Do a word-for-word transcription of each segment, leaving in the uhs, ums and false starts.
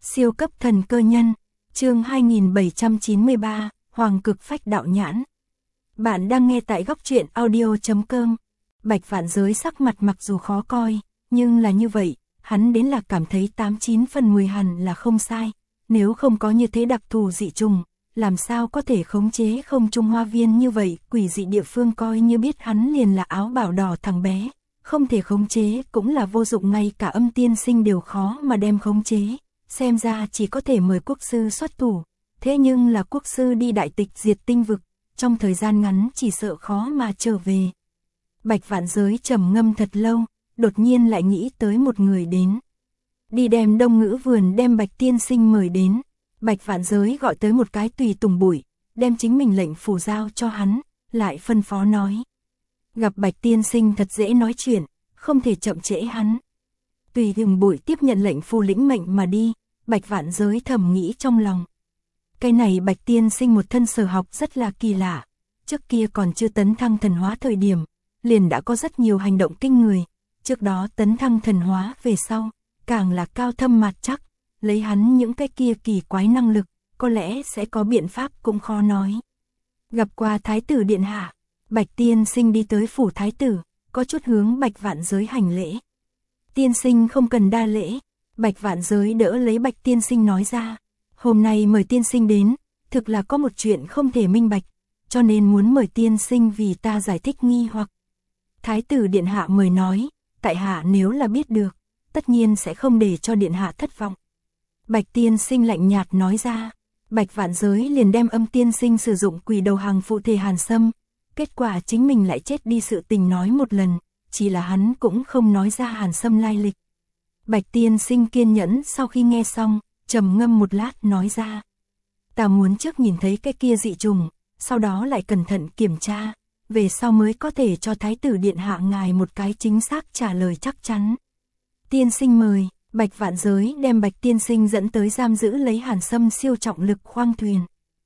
Siêu cấp thần cơ nhân, chương hai nghìn bảy trăm chín mươi ba, Hoàng cực phách đạo nhãn. Bạn đang nghe tại góc truyện audio chấm com. Bạch Vạn Giới sắc mặt mặc dù khó coi, nhưng là như vậy, hắn đến là cảm thấy tám chín phần mười hẳn là không sai. Nếu không có như thế đặc thù dị trùng, làm sao có thể khống chế không trung hoa viên như vậy, quỷ dị địa phương coi như biết hắn liền là áo bảo đỏ thằng bé. Không thể khống chế cũng là vô dụng, ngay cả âm tiên sinh đều khó mà đem khống chế. Xem ra chỉ có thể mời quốc sư xuất thủ. Thế nhưng là quốc sư đi đại tịch diệt tinh vực, trong thời gian ngắn chỉ sợ khó mà trở về. Bạch Vạn Giới trầm ngâm thật lâu, đột nhiên lại nghĩ tới một người đến. Đi đem Đông Ngữ vườn đem Bạch tiên sinh mời đến. Bạch Vạn Giới gọi tới một cái tùy tùng bụi, đem chính mình lệnh phủ giao cho hắn, lại phân phó nói. Gặp Bạch tiên sinh thật dễ nói chuyện, không thể chậm trễ hắn. Tùy tùng bụi tiếp nhận lệnh phù lĩnh mệnh mà đi. Bạch Vạn Giới thầm nghĩ trong lòng. Cái này Bạch tiên sinh một thân sở học rất là kỳ lạ. Trước kia còn chưa tấn thăng thần hóa thời điểm, liền đã có rất nhiều hành động kinh người. Trước đó tấn thăng thần hóa về sau, càng là cao thâm mạt chắc. Lấy hắn những cái kia kỳ quái năng lực, có lẽ sẽ có biện pháp cũng khó nói. Gặp qua Thái tử điện hạ, Bạch tiên sinh đi tới phủ Thái tử, có chút hướng Bạch Vạn Giới hành lễ. Tiên sinh không cần đa lễ. Bạch Vạn Giới đỡ lấy Bạch tiên sinh nói ra. Hôm nay mời tiên sinh đến, thực là có một chuyện không thể minh bạch, cho nên muốn mời tiên sinh vì ta giải thích nghi hoặc. Thái tử điện hạ mời nói, tại hạ nếu là biết được, tất nhiên sẽ không để cho điện hạ thất vọng. Bạch tiên sinh lạnh nhạt nói ra. Bạch Vạn Giới liền đem âm tiên sinh sử dụng quỷ đầu hàng phụ thể Hàn Sâm, kết quả chính mình lại chết đi sự tình nói một lần, chỉ là hắn cũng không nói ra Hàn Sâm lai lịch. Bạch tiên sinh kiên nhẫn sau khi nghe xong, trầm ngâm một lát nói ra. Ta muốn trước nhìn thấy cái kia dị trùng, sau đó lại cẩn thận kiểm tra, về sau mới có thể cho Thái tử điện hạ ngài một cái chính xác trả lời chắc chắn. Tiên sinh mời. Bạch Vạn Giới đem Bạch tiên sinh dẫn tới giam giữ lấy Hàn Sâm siêu trọng lực khoang thuyền.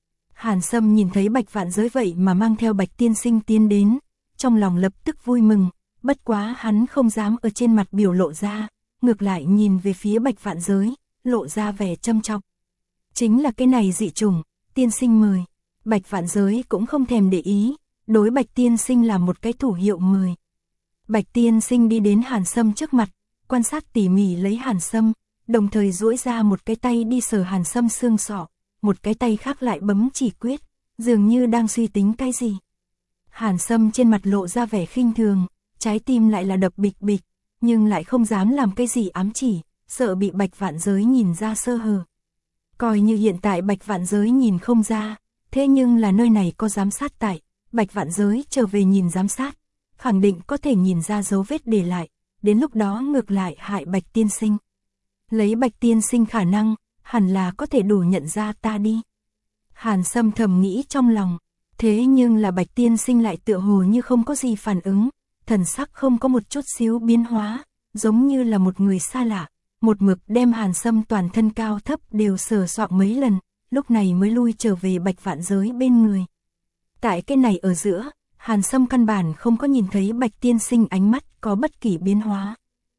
Hàn Sâm nhìn thấy Bạch Vạn Giới vậy mà mang theo Bạch tiên sinh tiến đến, trong lòng lập tức vui mừng, bất quá hắn không dám ở trên mặt biểu lộ ra, ngược lại nhìn về phía Bạch Vạn Giới, lộ ra vẻ châm chọc. Chính là cái này dị trùng, tiên sinh mời. Bạch Vạn Giới cũng không thèm để ý, đối Bạch tiên sinh làm một cái thủ hiệu mời. Bạch tiên sinh đi đến Hàn Sâm trước mặt, quan sát tỉ mỉ lấy Hàn Sâm, đồng thời duỗi ra một cái tay đi sờ Hàn Sâm xương sọ, một cái tay khác lại bấm chỉ quyết, dường như đang suy tính cái gì. Hàn Sâm trên mặt lộ ra vẻ khinh thường, trái tim lại là đập bịch bịch, nhưng lại không dám làm cái gì ám chỉ, sợ bị Bạch Vạn Giới nhìn ra sơ hở. Coi như hiện tại Bạch Vạn Giới nhìn không ra, thế nhưng là nơi này có giám sát tại, Bạch Vạn Giới trở về nhìn giám sát, khẳng định có thể nhìn ra dấu vết để lại. Đến lúc đó ngược lại hại Bạch tiên sinh. Lấy Bạch tiên sinh khả năng, hẳn là có thể đủ nhận ra ta đi. Hàn Sâm thầm nghĩ trong lòng, thế nhưng là Bạch tiên sinh lại tựa hồ như không có gì phản ứng, thần sắc không có một chút xíu biến hóa, giống như là một người xa lạ, một mực đem Hàn Sâm toàn thân cao thấp đều sờ soạng mấy lần, lúc này mới lui trở về Bạch Vạn Giới bên người. Tại cái này ở giữa, Hàn Sâm căn bản không có nhìn thấy Bạch tiên sinh ánh mắt có bất kỳ biến hóa.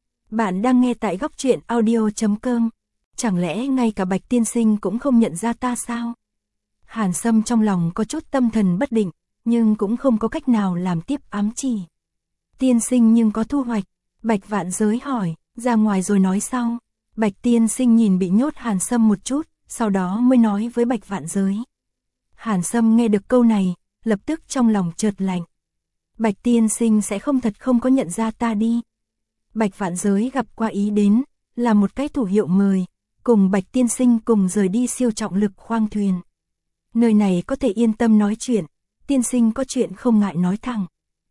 Bạn đang nghe tại góc truyện audio chấm com. Chẳng lẽ ngay cả Bạch tiên sinh cũng không nhận ra ta sao? Hàn Sâm trong lòng có chút tâm thần bất định, nhưng cũng không có cách nào làm tiếp ám chỉ. Tiên sinh nhưng có thu hoạch. Bạch Vạn Giới hỏi, ra ngoài rồi nói sau. Bạch tiên sinh nhìn bị nhốt Hàn Sâm một chút, sau đó mới nói với Bạch Vạn Giới. Hàn Sâm nghe được câu này, lập tức trong lòng chợt lạnh. Bạch tiên sinh sẽ không thật không có nhận ra ta đi. Bạch Vạn Giới gặp qua ý đến, là một cái thủ hiệu mời, cùng Bạch tiên sinh cùng rời đi siêu trọng lực khoang thuyền. Nơi này có thể yên tâm nói chuyện, tiên sinh có chuyện không ngại nói thẳng.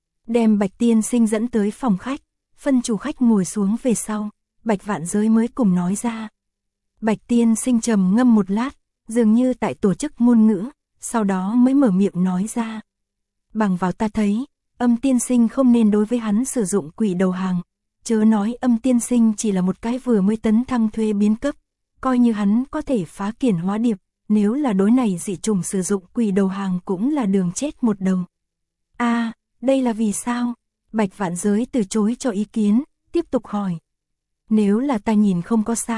Đem Bạch tiên sinh dẫn tới phòng khách, phân chủ khách ngồi xuống về sau, Bạch Vạn Giới mới cùng nói ra. Bạch tiên sinh trầm ngâm một lát, dường như tại tổ chức ngôn ngữ, sau đó mới mở miệng nói ra. Bằng vào ta thấy, âm tiên sinh không nên đối với hắn sử dụng quỷ đầu hàng, chớ nói âm tiên sinh chỉ là một cái vừa mới tấn thăng thuê biến cấp, coi như hắn có thể phá kiển hóa điệp, nếu là đối này dị trùng sử dụng quỷ đầu hàng cũng là đường chết một đầu. A, à, đây là vì sao? Bạch Vạn Giới từ chối cho ý kiến, tiếp tục hỏi. Nếu là ta nhìn không có sai,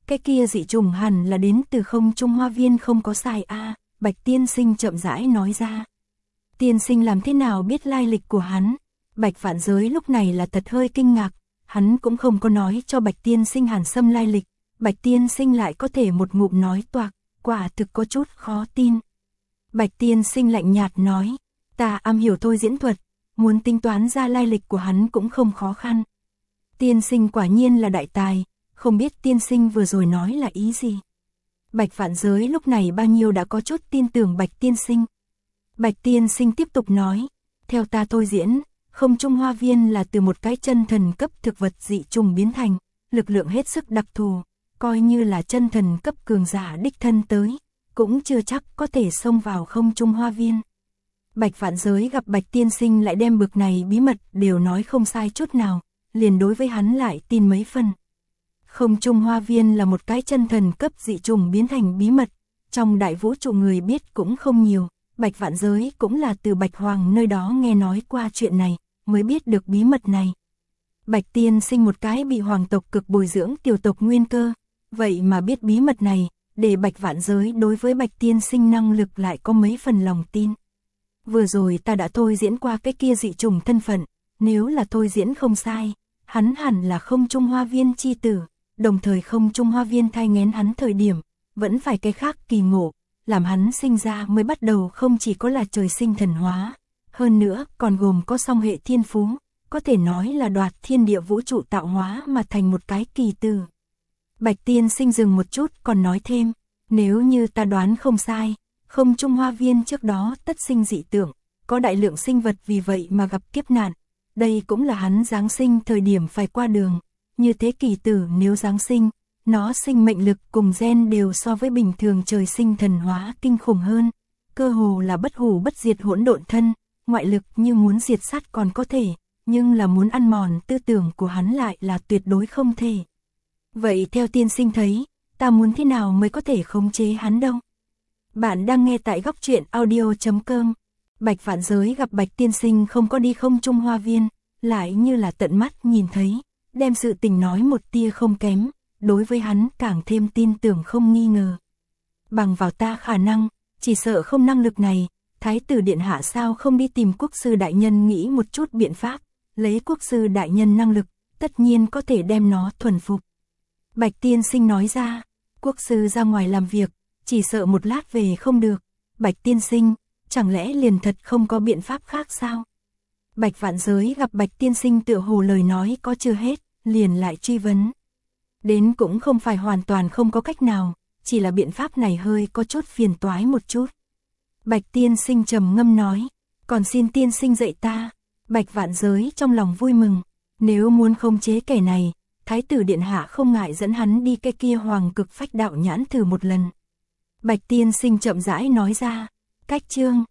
cái kia dị trùng hẳn là đến từ không trung hoa viên không có sai a à, Bạch tiên sinh chậm rãi nói ra. Tiên sinh làm thế nào biết lai lịch của hắn? Bạch Vạn Giới lúc này là thật hơi kinh ngạc, hắn cũng không có nói cho Bạch tiên sinh Hàn Sâm lai lịch, Bạch tiên sinh lại có thể một ngụm nói toạc, quả thực có chút khó tin. Bạch tiên sinh lạnh nhạt nói, ta am hiểu thôi diễn thuật, muốn tính toán ra lai lịch của hắn cũng không khó khăn. Tiên sinh quả nhiên là đại tài, không biết tiên sinh vừa rồi nói là ý gì. Bạch Vạn Giới lúc này bao nhiêu đã có chút tin tưởng Bạch tiên sinh. Bạch tiên sinh tiếp tục nói, theo ta thôi diễn, không trung hoa viên là từ một cái chân thần cấp thực vật dị trùng biến thành, lực lượng hết sức đặc thù, coi như là chân thần cấp cường giả đích thân tới, cũng chưa chắc có thể xông vào không trung hoa viên. Bạch Vạn Giới gặp Bạch tiên sinh lại đem bực này bí mật đều nói không sai chút nào, liền đối với hắn lại tin mấy phần. Không trung hoa viên là một cái chân thần cấp dị trùng biến thành bí mật, trong đại vũ trụ người biết cũng không nhiều, Bạch Vạn Giới cũng là từ Bạch Hoàng nơi đó nghe nói qua chuyện này, mới biết được bí mật này. Bạch tiên sinh một cái bị hoàng tộc cực bồi dưỡng tiểu tộc nguyên cơ, vậy mà biết bí mật này, để Bạch Vạn Giới đối với Bạch tiên sinh năng lực lại có mấy phần lòng tin. Vừa rồi ta đã thôi diễn qua cái kia dị trùng thân phận, nếu là thôi diễn không sai, hắn hẳn là không trung hoa viên chi tử, đồng thời không trung hoa viên thai nghén hắn thời điểm, vẫn phải cái khác kỳ ngộ, làm hắn sinh ra mới bắt đầu không chỉ có là trời sinh thần hóa, hơn nữa còn gồm có song hệ thiên phú, có thể nói là đoạt thiên địa vũ trụ tạo hóa mà thành một cái kỳ tử. Bạch tiên sinh dừng một chút còn nói thêm, nếu như ta đoán không sai, không trung hoa viên trước đó tất sinh dị tượng, có đại lượng sinh vật vì vậy mà gặp kiếp nạn, đây cũng là hắn giáng sinh thời điểm phải qua đường, như thế kỳ tử nếu giáng sinh, nó sinh mệnh lực cùng gen đều so với bình thường trời sinh thần hóa kinh khủng hơn, cơ hồ là bất hủ bất diệt hỗn độn thân, ngoại lực như muốn diệt sát còn có thể, nhưng là muốn ăn mòn tư tưởng của hắn lại là tuyệt đối không thể. Vậy theo tiên sinh thấy, ta muốn thế nào mới có thể khống chế hắn đâu? Bạn đang nghe tại góc truyện audio chấm com. Bạch Vạn Giới gặp Bạch tiên sinh không có đi không trung hoa viên, lại như là tận mắt nhìn thấy, đem sự tình nói một tia không kém, đối với hắn càng thêm tin tưởng không nghi ngờ. Bằng vào ta khả năng, chỉ sợ không năng lực này, Thái tử điện hạ sao không đi tìm quốc sư đại nhân nghĩ một chút biện pháp, lấy quốc sư đại nhân năng lực, tất nhiên có thể đem nó thuần phục. Bạch tiên sinh nói ra, quốc sư ra ngoài làm việc, chỉ sợ một lát về không được. Bạch tiên sinh, chẳng lẽ liền thật không có biện pháp khác sao? Bạch Vạn Giới gặp Bạch tiên sinh tựa hồ lời nói có chưa hết, liền lại truy vấn. Đến cũng không phải hoàn toàn không có cách nào, chỉ là biện pháp này hơi có chút phiền toái một chút. Bạch tiên sinh trầm ngâm nói, còn xin tiên sinh dạy ta. Bạch Vạn Giới trong lòng vui mừng, nếu muốn khống chế kẻ này, Thái tử điện hạ không ngại dẫn hắn đi cái kia hoàng cực phách đạo nhãn thử một lần. Bạch tiên sinh chậm rãi nói ra, cách chương,